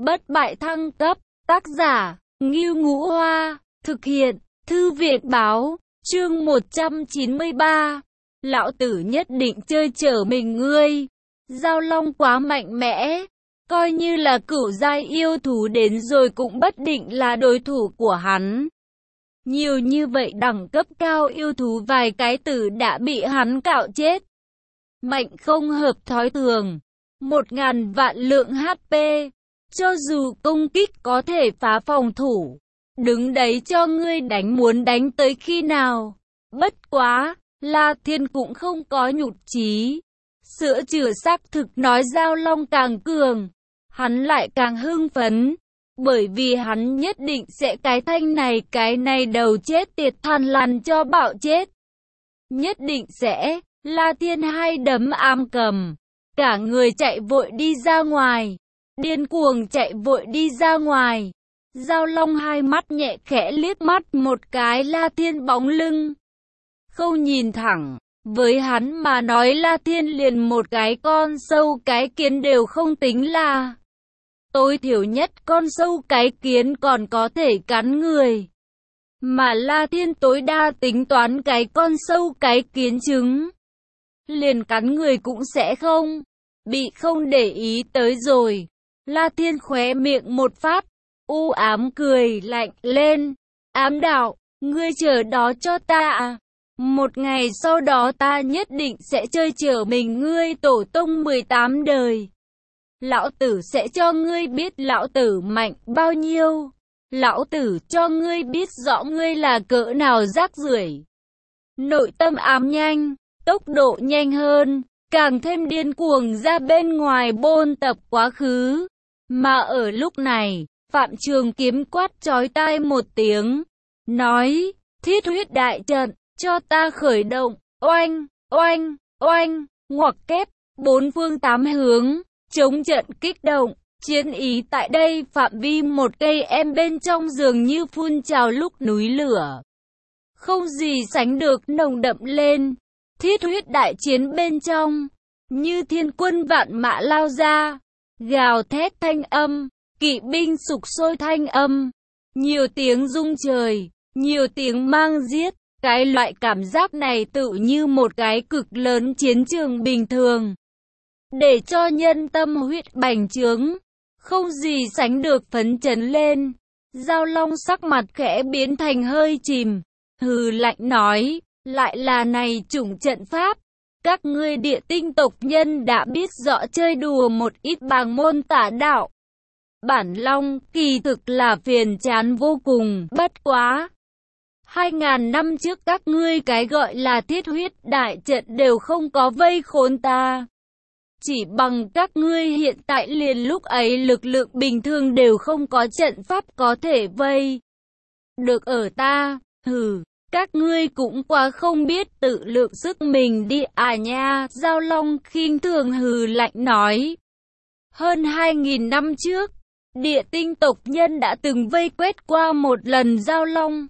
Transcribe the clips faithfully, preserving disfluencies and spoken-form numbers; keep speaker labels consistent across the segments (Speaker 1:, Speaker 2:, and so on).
Speaker 1: Bất bại thăng cấp, tác giả, Ngưu Ngũ Hoa, thực hiện, Thư viện báo, chương một trăm chín mươi ba. Lão tử nhất định chơi chở mình ngươi. Giao Long quá mạnh mẽ, coi như là cửu giai yêu thú đến rồi cũng bất định là đối thủ của hắn. Nhiều như vậy đẳng cấp cao yêu thú vài cái tử đã bị hắn cạo chết. Mạnh không hợp thói thường, một ngàn vạn lượng hát pê, cho dù công kích có thể phá phòng thủ. Đứng đấy cho ngươi đánh, muốn đánh tới khi nào. Bất quá, La Thiên cũng không có nhụt chí. Sữa chữa xác thực nói Giao Long càng cường, hắn lại càng hưng phấn. Bởi vì hắn nhất định sẽ cái thanh này cái này đầu chết tiệt than lằn cho bạo chết. Nhất định sẽ, La Thiên hai đấm ám cầm. Cả người chạy vội đi ra ngoài. Điên cuồng chạy vội đi ra ngoài. Giao Long hai mắt nhẹ khẽ liếc mắt một cái La Thiên bóng lưng. Không nhìn thẳng, với hắn mà nói La Thiên liền một cái con sâu cái kiến đều không tính là. Tối thiểu nhất con sâu cái kiến còn có thể cắn người. Mà La Thiên tối đa tính toán cái con sâu cái kiến trứng. Liền cắn người cũng sẽ không. Bị không để ý tới rồi. La Thiên khóe miệng một phát. U ám cười lạnh lên. Ám đạo, ngươi chờ đó cho ta à. Một ngày sau đó ta nhất định sẽ chơi chở mình ngươi tổ tông mười tám đời. Lão tử sẽ cho ngươi biết lão tử mạnh bao nhiêu. Lão tử cho ngươi biết rõ ngươi là cỡ nào rác rưởi. Nội tâm ám nhanh, tốc độ nhanh hơn, càng thêm điên cuồng ra bên ngoài bôn tập quá khứ. Mà ở lúc này, Phạm Trường Kiếm quát chói tai một tiếng, nói, thiết huyết đại trận, cho ta khởi động, oanh, oanh, oanh, ngoặc kép, bốn phương tám hướng, chống trận kích động, chiến ý tại đây phạm vi một cây em bên trong dường như phun trào lúc núi lửa. Không gì sánh được nồng đậm lên, thiết huyết đại chiến bên trong, như thiên quân vạn mã lao ra, gào thét thanh âm, kỵ binh sục sôi thanh âm, nhiều tiếng rung trời, nhiều tiếng mang giết. Cái loại cảm giác này tự như một cái cực lớn chiến trường bình thường. Để cho nhân tâm huyết bành trướng, không gì sánh được phấn chấn lên. Giao Long sắc mặt khẽ biến thành hơi chìm, hừ lạnh nói, lại là này chủng trận pháp. Các ngươi địa tinh tộc nhân đã biết rõ chơi đùa một ít bàng môn tả đạo. Bản Long kỳ thực là phiền chán vô cùng, bất quá. Hai ngàn năm trước các ngươi cái gọi là thiết huyết đại trận đều không có vây khốn ta. Chỉ bằng các ngươi hiện tại liền lúc ấy lực lượng bình thường đều không có trận pháp có thể vây được ở ta. Hừ, các ngươi cũng quá không biết tự lượng sức mình đi à nha. Giao Long khinh thường hừ lạnh nói. Hơn hai nghìn năm trước, địa tinh tộc nhân đã từng vây quét qua một lần Giao Long.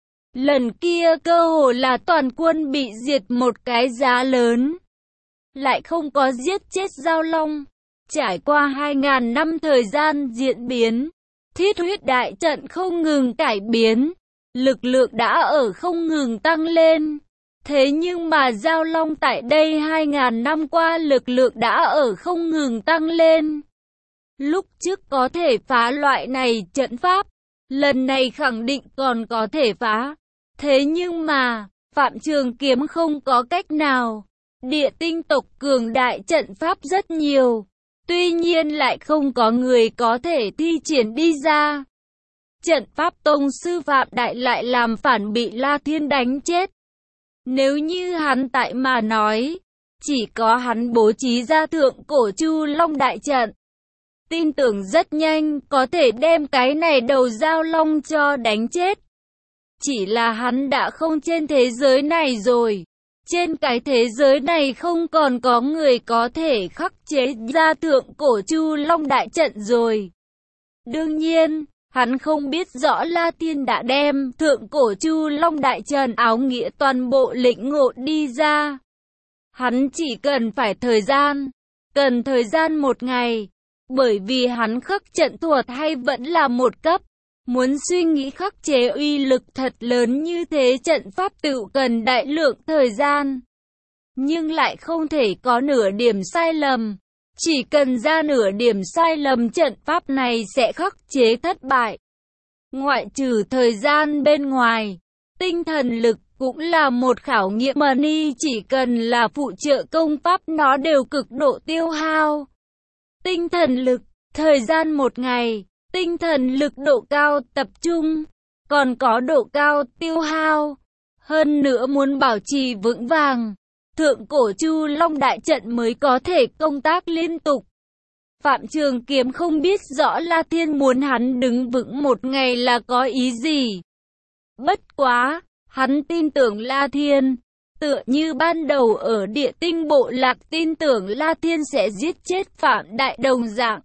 Speaker 1: Lần kia cơ hồ là toàn quân bị diệt một cái giá lớn. Lại không có giết chết Giao Long. Trải qua hai ngàn năm thời gian diễn biến, thiết huyết đại trận không ngừng cải biến. Lực lượng đã ở không ngừng tăng lên. Thế nhưng mà Giao Long tại đây hai ngàn năm qua lực lượng đã ở không ngừng tăng lên. Lúc trước có thể phá loại này trận pháp, lần này khẳng định còn có thể phá. Thế nhưng mà, Phạm Trường Kiếm không có cách nào. Địa tinh tộc cường đại trận pháp rất nhiều. Tuy nhiên lại không có người có thể thi triển đi ra. Trận pháp tông sư Phạm Đại lại làm phản bị La Thiên đánh chết. Nếu như hắn tại mà nói, chỉ có hắn bố trí ra thượng cổ Chu Long đại trận. Tin tưởng rất nhanh có thể đem cái này đầu Giao Long cho đánh chết. Chỉ là hắn đã không trên thế giới này rồi. Trên cái thế giới này không còn có người có thể khắc chế ra thượng cổ Chu Long đại trận rồi. Đương nhiên, hắn không biết rõ La Thiên đã đem thượng cổ Chu Long đại trận áo nghĩa toàn bộ lĩnh ngộ đi ra. Hắn chỉ cần phải thời gian, cần thời gian một ngày, Bởi vì hắn khắc trận thuật hay vẫn là một cấp. Muốn suy nghĩ khắc chế uy lực thật lớn như thế trận pháp tự cần đại lượng thời gian. Nhưng lại không thể có nửa điểm sai lầm. Chỉ cần ra nửa điểm sai lầm trận pháp này sẽ khắc chế thất bại. Ngoại trừ thời gian bên ngoài, tinh thần lực cũng là một khảo nghiệm mà ni chỉ cần là phụ trợ công pháp nó đều cực độ tiêu hao. Tinh thần lực, thời gian một ngày, tinh thần lực độ cao tập trung, còn có độ cao tiêu hao. Hơn nữa muốn bảo trì vững vàng, thượng cổ Chu Long đại trận mới có thể công tác liên tục. Phạm Trường Kiếm không biết rõ La Thiên muốn hắn đứng vững một ngày là có ý gì. Bất quá, hắn tin tưởng La Thiên, tựa như ban đầu ở Địa Tinh bộ lạc tin tưởng La Thiên sẽ giết chết Phạm Đại đồng dạng.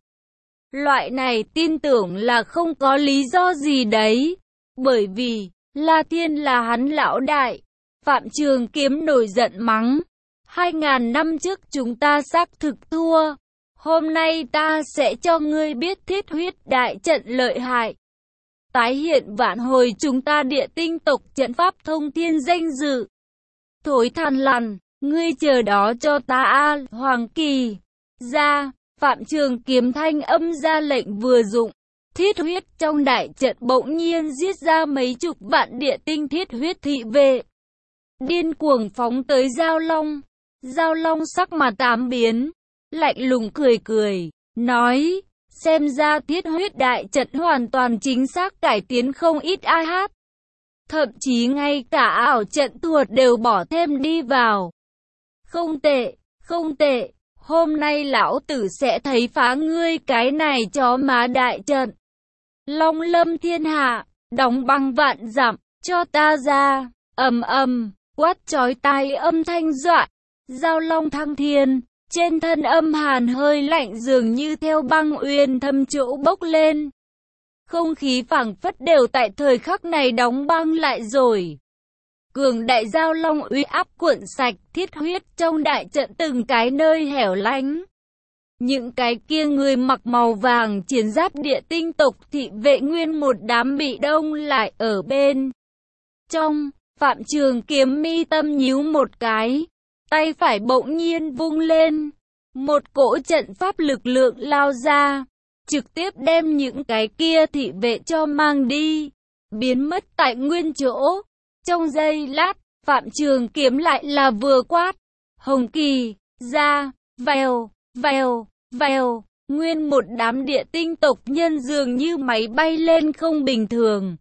Speaker 1: Loại này tin tưởng là không có lý do gì đấy, bởi vì La Thiên là hắn lão đại. Phạm Trường Kiếm nổi giận mắng, hai ngàn năm trước chúng ta xác thực thua, hôm nay ta sẽ cho ngươi biết thiết huyết đại trận lợi hại. Tái hiện vạn hồi chúng ta Địa Tinh tộc trận pháp thông thiên danh dự. Thối than lằn, ngươi chờ đó cho ta a Hoàng Kỳ. Ra, Phạm Trường Kiếm thanh âm ra lệnh vừa dụng. Thiết huyết trong đại trận bỗng nhiên giết ra mấy chục vạn Địa Tinh thiết huyết thị vệ. Điên cuồng phóng tới Giao Long. Giao Long sắc mặt tám biến, lạnh lùng cười cười, nói, xem ra thiết huyết đại trận hoàn toàn chính xác cải tiến không ít ai hát. Thậm chí ngay cả ảo trận thuật đều bỏ thêm đi vào. Không tệ, không tệ, hôm nay lão tử sẽ thấy phá ngươi cái này chó má đại trận. Long lâm thiên hạ, đóng băng vạn dặm, cho ta ra, ầm ầm, quát chói tai âm thanh dọa. Giao Long thăng thiên, trên thân âm hàn hơi lạnh dường như theo băng uyên thâm chỗ bốc lên. Không khí phảng phất đều tại thời khắc này đóng băng lại rồi. Cường đại Giao Long uy áp cuộn sạch thiết huyết trong đại trận từng cái nơi hẻo lánh. Những cái kia người mặc màu vàng chiến giáp Địa Tinh tộc thị vệ nguyên một đám bị đông lại ở bên trong. Phạm Trường Kiếm mi tâm nhíu một cái, tay phải bỗng nhiên vung lên, một cỗ trận pháp lực lượng lao ra, trực tiếp đem những cái kia thị vệ cho mang đi, biến mất tại nguyên chỗ. Trong giây lát, Phạm Trường Kiếm lại là vừa quát, Hồng Kỳ, ra, vèo, vèo, vèo, nguyên một đám Địa Tinh tộc nhân dường như máy bay lên không bình thường.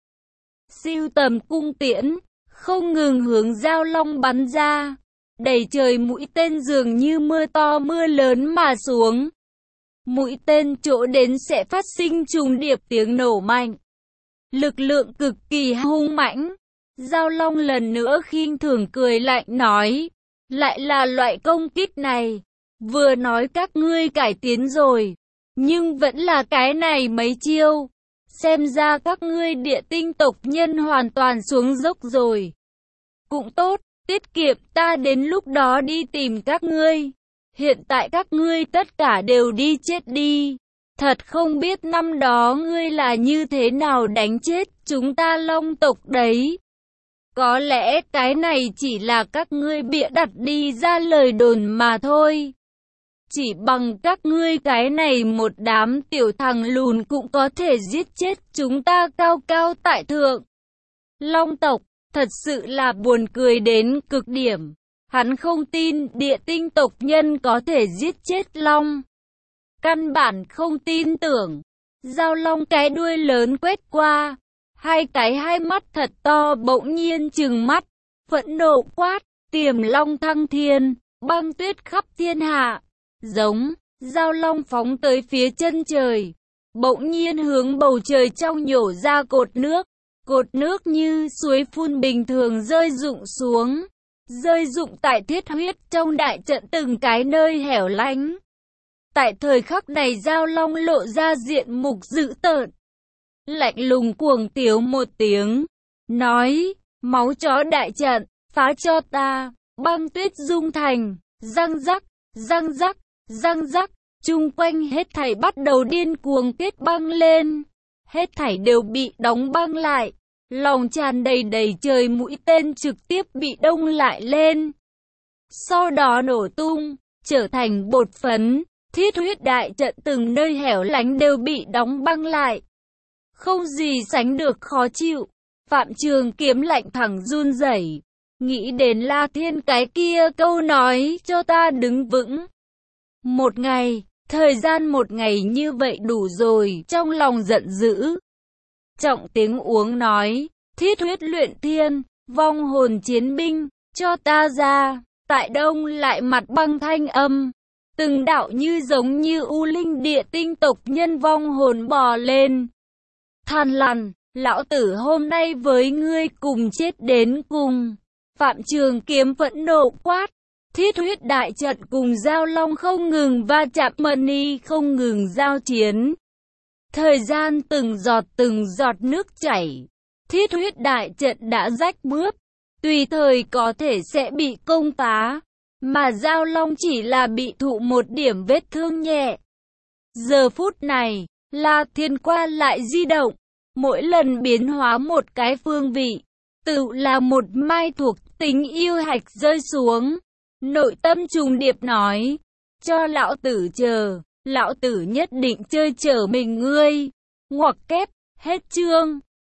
Speaker 1: Siêu tầm cung tiễn, không ngừng hướng Giao Long bắn ra, đầy trời mũi tên dường như mưa to mưa lớn mà xuống. Mũi tên chỗ đến sẽ phát sinh trùng điệp tiếng nổ mạnh. Lực lượng cực kỳ hung mãnh. Giao Long lần nữa khinh thường cười lạnh nói, lại là loại công kích này. Vừa nói các ngươi cải tiến rồi, nhưng vẫn là cái này mấy chiêu. Xem ra các ngươi Địa Tinh tộc nhân hoàn toàn xuống dốc rồi. Cũng tốt, tiết kiệm ta đến lúc đó đi tìm các ngươi. Hiện tại các ngươi tất cả đều đi chết đi. Thật không biết năm đó ngươi là như thế nào đánh chết chúng ta Long tộc đấy. Có lẽ cái này chỉ là các ngươi bịa đặt đi ra lời đồn mà thôi. Chỉ bằng các ngươi cái này một đám tiểu thằng lùn cũng có thể giết chết chúng ta cao cao tại thượng. Long tộc, thật sự là buồn cười đến cực điểm. Hắn không tin Địa Tinh tộc nhân có thể giết chết Long. Căn bản không tin tưởng. Giao Long cái đuôi lớn quét qua. Hai cái hai mắt thật to bỗng nhiên trừng mắt. Phẫn nộ quát, Tiềm Long thăng thiên, băng tuyết khắp thiên hạ. Giống, Giao Long phóng tới phía chân trời. Bỗng nhiên hướng bầu trời trong nhổ ra cột nước. Cột nước như suối phun bình thường rơi rụng xuống. Rơi rụng tại thiết huyết trong đại trận từng cái nơi hẻo lánh. Tại thời khắc này Giao Long lộ ra diện mục dữ tợn. Lạnh lùng cuồng tiếu một tiếng. Nói, máu chó đại trận, phá cho ta, băng tuyết dung thành, răng rắc, răng rắc, răng rắc. chung quanh hết thảy bắt đầu điên cuồng kết băng lên. Hết thảy đều bị đóng băng lại. Lòng tràn đầy đầy trời mũi tên trực tiếp bị đông lại lên. Sau đó nổ tung, trở thành bột phấn. Thiết huyết đại trận từng nơi hẻo lánh đều bị đóng băng lại. Không gì sánh được khó chịu. Phạm Trường Kiếm lạnh thẳng run rẩy, nghĩ đến La Thiên cái kia câu nói cho ta đứng vững. Một ngày, thời gian một ngày như vậy đủ rồi, trong lòng giận dữ. Trọng tiếng uống nói, thiết huyết luyện thiên, vong hồn chiến binh, cho ta ra. Tại đông lại mặt băng thanh âm. Từng đạo như giống như u linh địa tinh tộc nhân vong hồn bò lên. Than lằn, lão tử hôm nay với ngươi cùng chết đến cùng. Phạm Trường Kiếm phẫn nộ quát. Thiết huyết đại trận cùng Giao Long không ngừng va chạm, Mani không ngừng giao chiến. Thời gian từng giọt từng giọt nước chảy. Thiết huyết đại trận đã rách mướp, tùy thời có thể sẽ bị công phá. Mà Giao Long chỉ là bị thụ một điểm vết thương nhẹ. Giờ phút này, La Thiên qua lại di động, mỗi lần biến hóa một cái phương vị, tự là một mai thuộc tính yêu hạch rơi xuống. Nội tâm trùng điệp nói, cho lão tử chờ, lão tử nhất định chơi chở mình ngươi. Ngoặc kép, hết chương.